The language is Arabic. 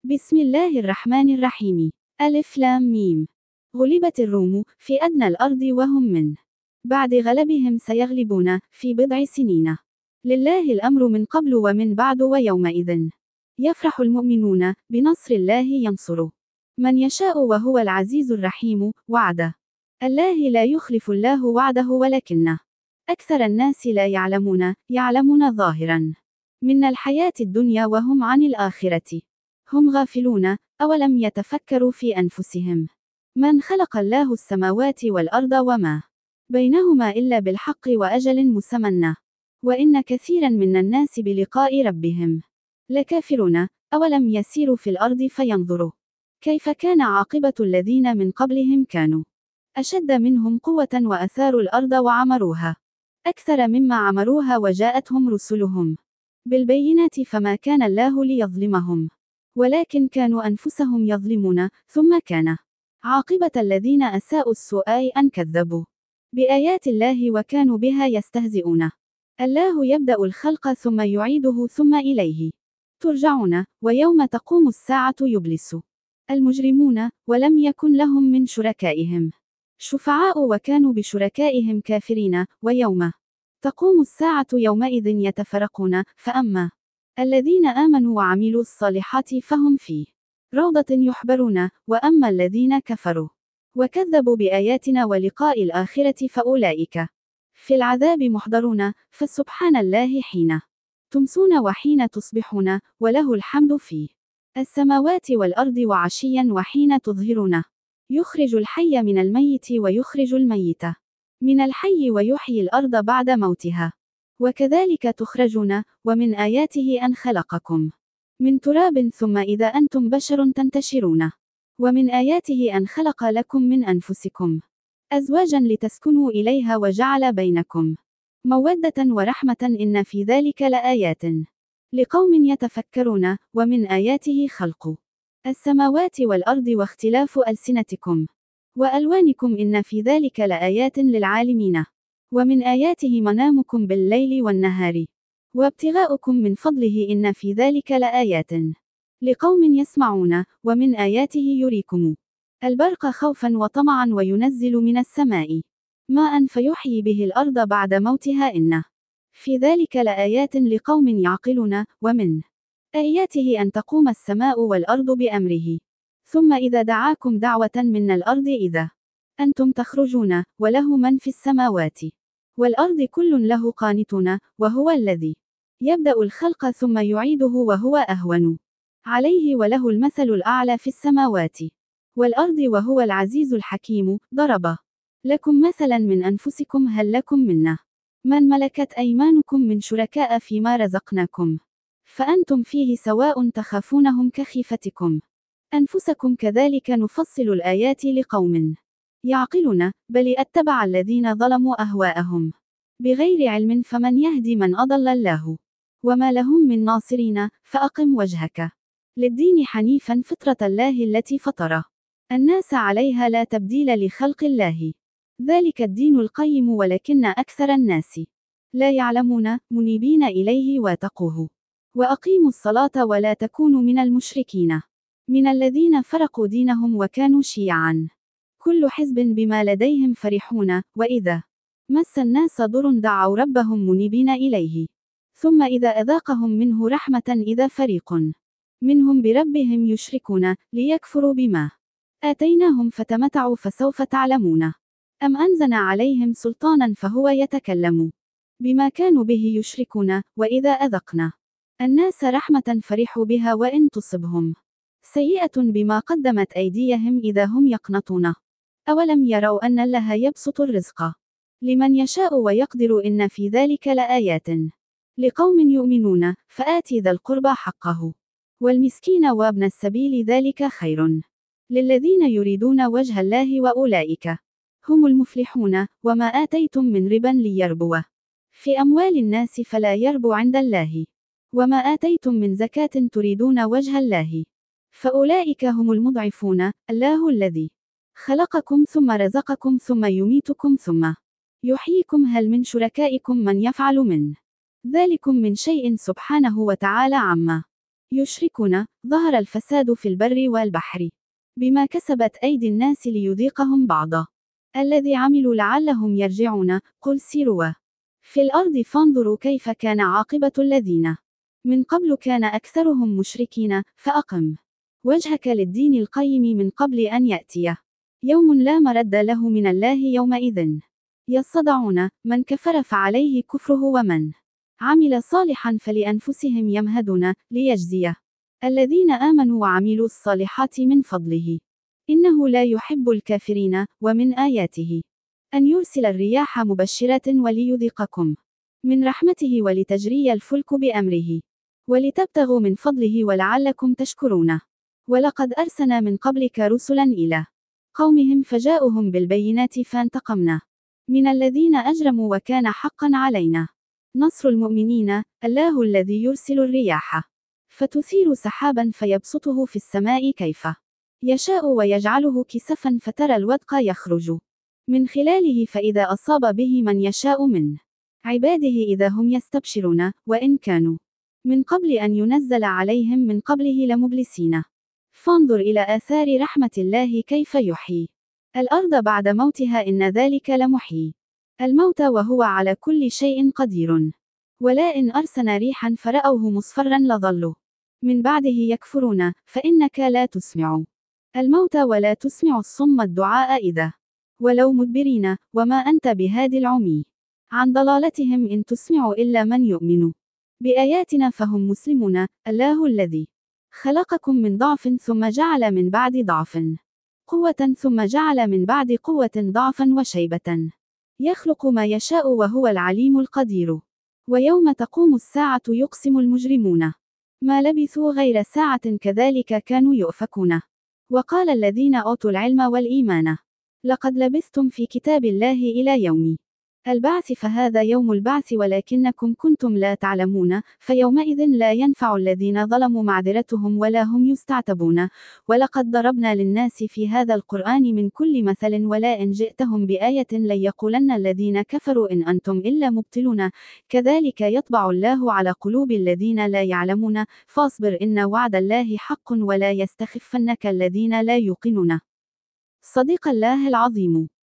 بسم الله الرحمن الرحيم. ألف لام ميم. غلبت الروم في أدنى الأرض وهم من بعد غلبهم سيغلبون في بضع سنين. لله الأمر من قبل ومن بعد ويومئذ يفرح المؤمنون بنصر الله ينصر من يشاء وهو العزيز الرحيم. وعده الله لا يخلف الله وعده ولكن أكثر الناس لا يعلمون ظاهرا من الحياة الدنيا وهم عن الآخرة هم غافلون. أولم يتفكروا في أنفسهم من خلق الله السماوات والأرض وما بينهما إلا بالحق وأجل مسمى وإن كثيرا من الناس بلقاء ربهم لكافرون. أولم يسيروا في الأرض فينظروا كيف كان عاقبة الذين من قبلهم كانوا أشد منهم قوة وأثاروا الأرض وعمروها أكثر مما عمروها وجاءتهم رسلهم بالبينات فما كان الله ليظلمهم ولكن كانوا أنفسهم يظلمون. ثم كان عاقبة الذين أساءوا السوء أن كذبوا بآيات الله وكانوا بها يستهزئون. الله يبدأ الخلق ثم يعيده ثم إليه ترجعون. ويوم تقوم الساعة يبلس المجرمون ولم يكن لهم من شركائهم شفعاء وكانوا بشركائهم كافرين. ويوم تقوم الساعة يومئذ يتفرقون فأما الذين آمنوا وعملوا الصالحات فهم في روضة يحبرون وأما الذين كفروا وكذبوا بآياتنا ولقاء الآخرة فأولئك في العذاب محضرون. فسبحان الله حين تمسون وحين تصبحون وله الحمد في السماوات والأرض وعشيا وحين تظهرون يخرج الحي من الميت ويخرج الميت من الحي ويحيي الأرض بعد موتها وكذلك تخرجون. ومن آياته أن خلقكم من تراب ثم إذا أنتم بشر تنتشرون ومن آياته أن خلق لكم من أنفسكم أزواجا لتسكنوا إليها وجعل بينكم مودة ورحمة إن في ذلك لآيات لقوم يتفكرون. ومن آياته خلق السماوات والأرض واختلاف ألسنتكم وألوانكم إن في ذلك لآيات للعالمين. ومن آياته منامكم بالليل والنهار وابتغاؤكم من فضله إن في ذلك لآيات لقوم يسمعون. ومن آياته يريكم البرق خوفا وطمعا وينزل من السماء ماء فيحيي به الأرض بعد موتها إن في ذلك لآيات لقوم يعقلون. ومن آياته أن تقوم السماء والأرض بأمره ثم إذا دعاكم دعوة من الأرض إذا أنتم تخرجون وله من في السماوات والأرض كل له قانتون. وهو الذي يبدأ الخلق ثم يعيده وهو أهون عليه وله المثل الأعلى في السماوات والأرض وهو العزيز الحكيم. ضرب لكم مثلا من أنفسكم هل لكم من ملكت أيمانكم من شركاء فيما رزقناكم فأنتم فيه سواء تخافونهم كخيفتكم أنفسكم كذلك نفصل الآيات لقوم يعقلون. بل أتبع الذين ظلموا أهواءهم بغير علم فمن يهدي من أضل الله وما لهم من ناصرين. فأقم وجهك للدين حنيفا فطرة الله التي فطر الناس عليها لا تبديل لخلق الله ذلك الدين القيم ولكن أكثر الناس لا يعلمون. منيبين إليه واتقوه وأقيموا الصلاة ولا تكونوا من المشركين من الذين فرقوا دينهم وكانوا شيعا كل حزب بما لديهم فرحون. وإذا مس الناس ضر دعوا ربهم منيبين إليه ثم إذا أذاقهم منه رحمة إذا فريق منهم بربهم يشركون ليكفروا بما آتيناهم فتمتعوا فسوف تعلمون أم أنزلنا عليهم سلطانا فهو يتكلم بما كانوا به يشركون. وإذا أذقنا الناس رحمة فرحوا بها وإن تصبهم سيئة بما قدمت أيديهم إذا هم يقنطون أولم يروا أن الله يبسط الرزق لمن يشاء ويقدر إن في ذلك لآيات لقوم يؤمنون. فآتي ذا القربى حقه والمسكين وابن السبيل ذلك خير للذين يريدون وجه الله وأولئك هم المفلحون. وما آتيتم من ربا ليربو في أموال الناس فلا يربو عند الله وما آتيتم من زكاة تريدون وجه الله فأولئك هم المضعفون. الله الذي خلقكم ثم رزقكم ثم يميتكم ثم يحييكم هل من شركائكم من يفعل من ذلكم من شيء سبحانه وتعالى عما يشركون. ظهر الفساد في البر والبحر بما كسبت أيدي الناس ليذيقهم بعض الذي عملوا لعلهم يرجعون. قل سيروا في الأرض فانظروا كيف كان عاقبة الذين من قبل كان أكثرهم مشركين. فأقم وجهك للدين القيم من قبل أن يأتي يوم لا مرد له من الله يومئذ يصدعون. من كفر فعليه كفره ومن عمل صالحا فلأنفسهم يمهدون ليجزي الذين آمنوا وعملوا الصالحات من فضله إنه لا يحب الكافرين. ومن آياته أن يرسل الرياح مبشرات وليذيقكم من رحمته ولتجري الفلك بأمره ولتبتغوا من فضله ولعلكم تشكرون. ولقد أرسلنا من قبلك رسلا إلى قومهم فجاءوهم بالبينات فانتقمنا من الذين أجرموا وكان حقا علينا نصر المؤمنين. الله الذي يرسل الرياح فتثير سحابا فيبسطه في السماء كيف يشاء ويجعله كسفا فترى الودق يخرج من خلاله فإذا أصاب به من يشاء من عباده إذا هم يستبشرون. وإن كانوا من قبل أن ينزل عليهم من قبله لمبلسين. فانظر إلى آثار رحمة الله كيف يحيي الأرض بعد موتها إن ذلك لمحيي الموت وهو على كل شيء قدير. ولئن أرسلنا ريحا فرأوه مصفرا لظلوا من بعده يكفرون. فإنك لا تسمع الموت ولا تسمع الصم الدعاء إذا ولو مدبرين. وما أنت بهاد العمي عن ضلالتهم إن تسمع إلا من يؤمن بآياتنا فهم مسلمون. الله الذي خلقكم من ضعف ثم جعل من بعد ضعف قوة ثم جعل من بعد قوة ضعفا وشيبة يخلق ما يشاء وهو العليم القدير. ويوم تقوم الساعة يقسم المجرمون ما لبثوا غير ساعة كذلك كانوا يؤفكون. وقال الذين أوتوا العلم والإيمان لقد لبثتم في كتاب الله إلى يوم البعث فهذا يوم البعث ولكنكم كنتم لا تعلمون. فيومئذ لا ينفع الذين ظلموا معذرتهم ولا هم يستعتبون. ولقد ضربنا للناس في هذا القرآن من كل مثل ولئن جئتهم بآية ليقولن الذين كفروا إن أنتم إلا مبطلون. كذلك يطبع الله على قلوب الذين لا يعلمون. فاصبر إن وعد الله حق ولا يستخفنك الذين لا يوقنون. صدق الله العظيم.